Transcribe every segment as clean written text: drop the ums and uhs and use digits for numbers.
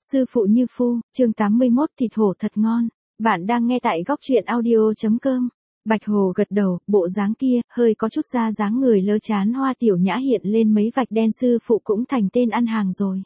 Sư phụ như phu, chương 81 thịt hổ thật ngon. Bạn đang nghe tại góc truyện audio.com. Bạch Hồ gật đầu, bộ dáng kia, hơi có chút da dáng người lơ chán Hoa Tiểu Nhã hiện lên mấy vạch đen, sư phụ cũng thành tên ăn hàng rồi.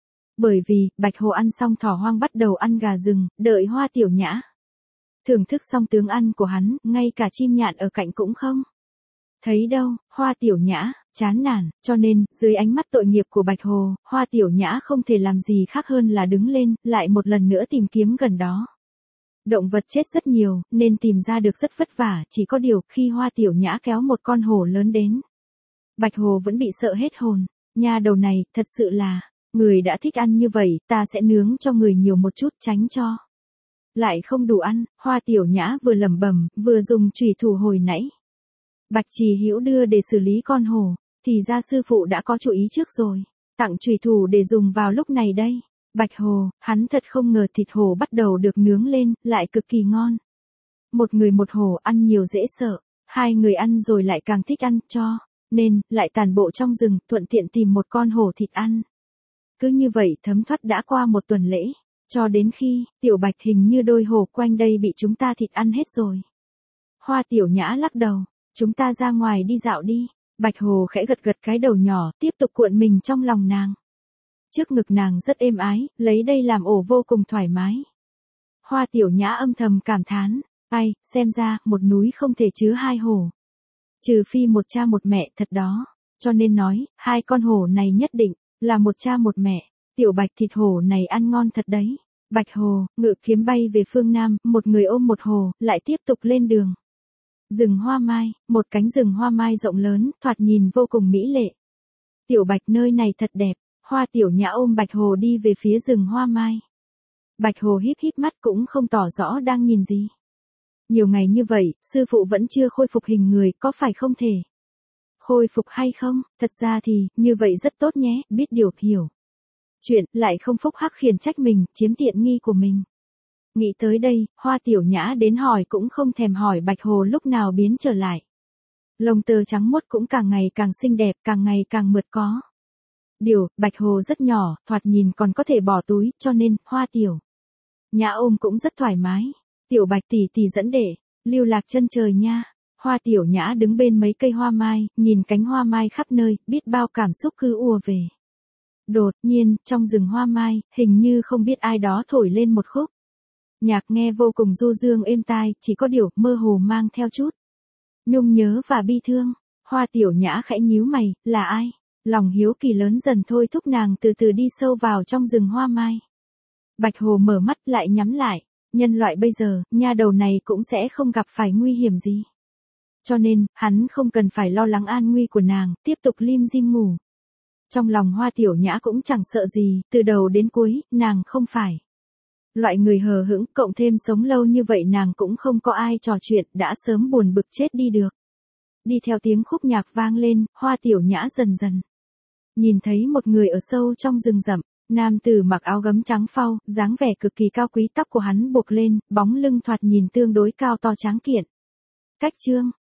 Bởi vì, Bạch Hồ ăn xong thỏ hoang bắt đầu ăn gà rừng, đợi Hoa Tiểu Nhã. Thưởng thức xong tướng ăn của hắn, ngay cả chim nhạn ở cạnh cũng không thấy đâu. Hoa Tiểu Nhã chán nản, cho nên, dưới ánh mắt tội nghiệp của Bạch Hồ, Hoa Tiểu Nhã không thể làm gì khác hơn là đứng lên, lại một lần nữa tìm kiếm gần đó. Động vật chết rất nhiều, nên tìm ra được rất vất vả, chỉ có điều, khi Hoa Tiểu Nhã kéo một con hổ lớn đến, Bạch Hồ vẫn bị sợ hết hồn. Nha đầu này, thật sự là, người đã thích ăn như vậy, ta sẽ nướng cho người nhiều một chút, tránh cho lại không đủ ăn. Hoa Tiểu Nhã vừa lẩm bẩm, vừa dùng chùy thủ hồi nãy Bạch Trì Hữu đưa để xử lý con hổ, thì ra sư phụ đã có chủ ý trước rồi, tặng chùy thủ để dùng vào lúc này đây. Bạch Hồ, hắn thật không ngờ thịt hổ bắt đầu được nướng lên, lại cực kỳ ngon. Một người một hổ ăn nhiều dễ sợ, hai người ăn rồi lại càng thích ăn, cho nên, lại tản bộ trong rừng, thuận tiện tìm một con hổ thịt ăn. Cứ như vậy thấm thoát đã qua một tuần lễ, cho đến khi, Tiểu Bạch hình như đôi hổ quanh đây bị chúng ta thịt ăn hết rồi. Hoa Tiểu Nhã lắc đầu, chúng ta ra ngoài đi dạo đi. Bạch Hồ khẽ gật gật cái đầu nhỏ, tiếp tục cuộn mình trong lòng nàng. Trước ngực nàng rất êm ái, lấy đây làm ổ vô cùng thoải mái. Hoa Tiểu Nhã âm thầm cảm thán, ai, xem ra, một núi không thể chứa hai hổ. Trừ phi một cha một mẹ thật đó, cho nên nói, hai con hổ này nhất định là một cha một mẹ. Tiểu Bạch thịt hổ này ăn ngon thật đấy. Bạch Hồ, ngự kiếm bay về phương Nam, một người ôm một hổ, lại tiếp tục lên đường. Rừng hoa mai, một cánh rừng hoa mai rộng lớn, thoạt nhìn vô cùng mỹ lệ. Tiểu Bạch nơi này thật đẹp. Hoa Tiểu Nhã ôm Bạch Hồ đi về phía rừng hoa mai. Bạch Hồ híp híp mắt cũng không tỏ rõ đang nhìn gì. Nhiều ngày như vậy, sư phụ vẫn chưa khôi phục hình người, có phải không thể khôi phục hay không? Thật ra thì, như vậy rất tốt nhé, biết điều, hiểu chuyện, lại không phúc hắc khiển trách mình, chiếm tiện nghi của mình. Nghĩ tới đây, Hoa Tiểu Nhã đến hỏi cũng không thèm hỏi Bạch Hồ lúc nào biến trở lại. Lông tơ trắng muốt cũng càng ngày càng xinh đẹp, càng ngày càng mượt có. Điều, Bạch Hồ rất nhỏ, thoạt nhìn còn có thể bỏ túi, cho nên, Hoa Tiểu Nhã ôm cũng rất thoải mái. Tiểu Bạch tỷ tỷ dẫn để lưu lạc chân trời nha. Hoa Tiểu Nhã đứng bên mấy cây hoa mai, nhìn cánh hoa mai khắp nơi, biết bao cảm xúc cứ ùa về. Đột nhiên, trong rừng hoa mai, hình như không biết ai đó thổi lên một khúc nhạc nghe vô cùng du dương êm tai, chỉ có điều, mơ hồ mang theo chút nhung nhớ và bi thương. Hoa Tiểu Nhã khẽ nhíu mày, là ai? Lòng hiếu kỳ lớn dần thôi thúc nàng từ từ đi sâu vào trong rừng hoa mai. Bạch Hồ mở mắt lại nhắm lại. Nhân loại bây giờ, nha đầu này cũng sẽ không gặp phải nguy hiểm gì. Cho nên, hắn không cần phải lo lắng an nguy của nàng, tiếp tục lim dim ngủ. Trong lòng Hoa Tiểu Nhã cũng chẳng sợ gì, từ đầu đến cuối, nàng không phải loại người hờ hững, cộng thêm sống lâu như vậy nàng cũng không có ai trò chuyện, đã sớm buồn bực chết đi được. Đi theo tiếng khúc nhạc vang lên, Hoa Tiểu Nhã dần dần nhìn thấy một người ở sâu trong rừng rậm. Nam tử mặc áo gấm trắng phau, dáng vẻ cực kỳ cao quý, tóc của hắn buộc lên, bóng lưng thoạt nhìn tương đối cao to tráng kiện. Cách chương